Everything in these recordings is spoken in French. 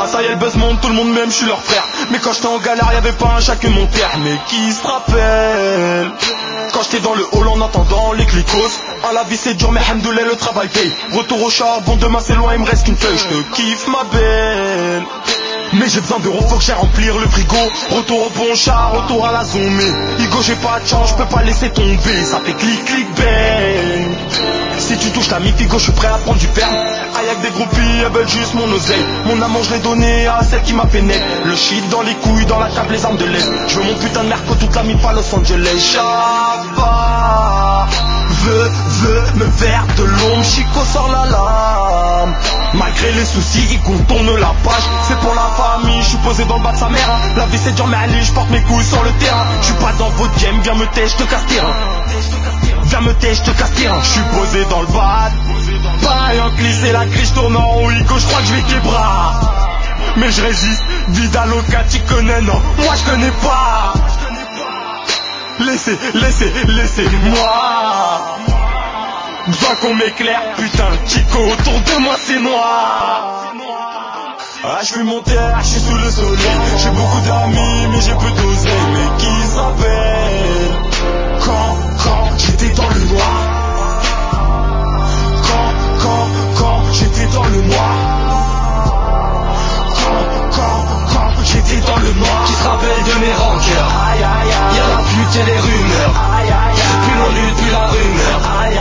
Ah ça y est le buzz monte, tout le monde m'aime, je suis leur frère. Mais quand j'étais en galère y'avait pas un chat que mon père. Mais qui se rappelle quand j'étais dans le hall en entendant les clicos. Ah la vie c'est dur mais hamdoulilah le travail paye. Retour au charbon, demain c'est loin, il me reste qu'une feuille. Je te kiffe ma belle. Mais j'ai besoin d'euros, faut que j'aille remplir le frigo. Retour au bon chat, retour à la zone. Mais Igo j'ai pas de chance, je peux pas laisser tomber. Ça fait clic clic bang. Si tu touches la mi-figo, je suis prêt à prendre du ferme. Aïe avec des groupies, elles veulent juste mon oseille. Mon amour je l'ai donné à celle qui m'a fait naître. Le shit dans les couilles, dans la table, les armes de l'Est. Je veux mon putain de merco, toute la mi-fa Los Angeles. Jabba veut me faire de l'ombre, Chico sort la lame. Malgré les soucis, il contourne la page. C'est pour la famille, je suis posé dans le bas de sa mère. La vie c'est dur mais allez, je porte mes couilles sur le terrain. Je suis pas dans votre game, viens me taire, je te casse terrain. Viens me taire, je te casse terrain. Je suis posé dans le bad. Pareil en glissé, la crise tourne en haut, Igo, je crois que je vais québrer. Mais je résiste, vida loca, tu connais, non, moi je connais pas. Laissez-moi. Besoin qu'on m'éclaire, putain, Chico, autour de moi c'est noir. Ah je suis mon terre, je suis sous le soleil. J'ai beaucoup d'amis mais j'ai peu d'oseille. Mais qui se rappelle quand j'étais dans le noir. Quand j'étais dans le noir. Quand j'étais dans le noir. Qui se rappelle de mes rancœurs. Y'a la pute et les rumeurs. Plus l'on lutte, plus la rumeur.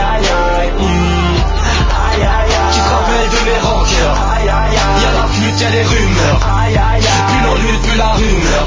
Qui se rappelle de mes rancœurs. Y'a la pute et les rumeurs. Plus l'on lutte, plus la rumeur.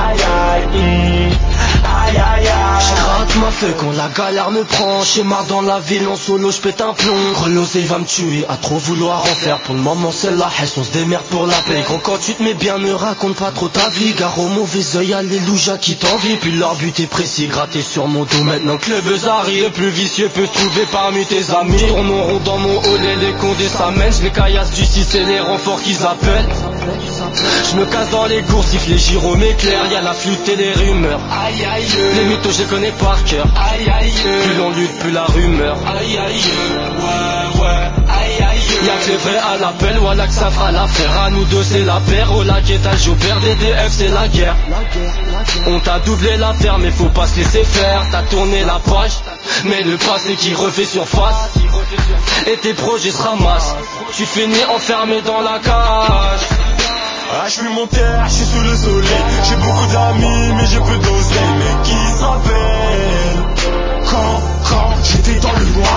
J'gratte ma feuille quand la galère me prend. J'suis marre dans la ville en solo, j'pète un plomb. Gros l'oseille va me tuer, à trop vouloir en faire. Pour le moment c'est la haisse, on se démerde pour la paix. Gros quand tu te mets bien, ne raconte pas trop ta vie. Gare au mauvais oeil, alléluia qui t'envie. Puis leur but est précis, gratter sur mon dos. Maintenant que le buzz arrive, le plus vicieux peut se trouver parmi tes amis. Tourne en rond dans mon hall et les condés s'amènent. J'les caillasse du 6 et les renforts qu'ils appellent. J'me casse dans les courses, siffle les gyros m'éclairent. Y'a la flûte et les rumeurs. Aïe aïe, les mythos je les connais par cœur. Aïe aïe, plus l'on lutte, plus la rumeur. Aïe aïe, ouais, aïe aïe. Y'a que les vrais à l'appel, voilà que ça fera l'affaire. À nous deux c'est la paire, au lac étage au père. DDF c'est la guerre. On t'a doublé l'affaire mais faut pas se laisser faire. T'as tourné la page, mais le passé qui refait surface. Et tes projets se ramassent. Tu finis enfermé dans la cage. Ah je suis mon terre, je suis sous le soleil. J'ai beaucoup d'amis mais j'ai peu d'oseille. Mais qui se rappelle quand j'étais dans le noir.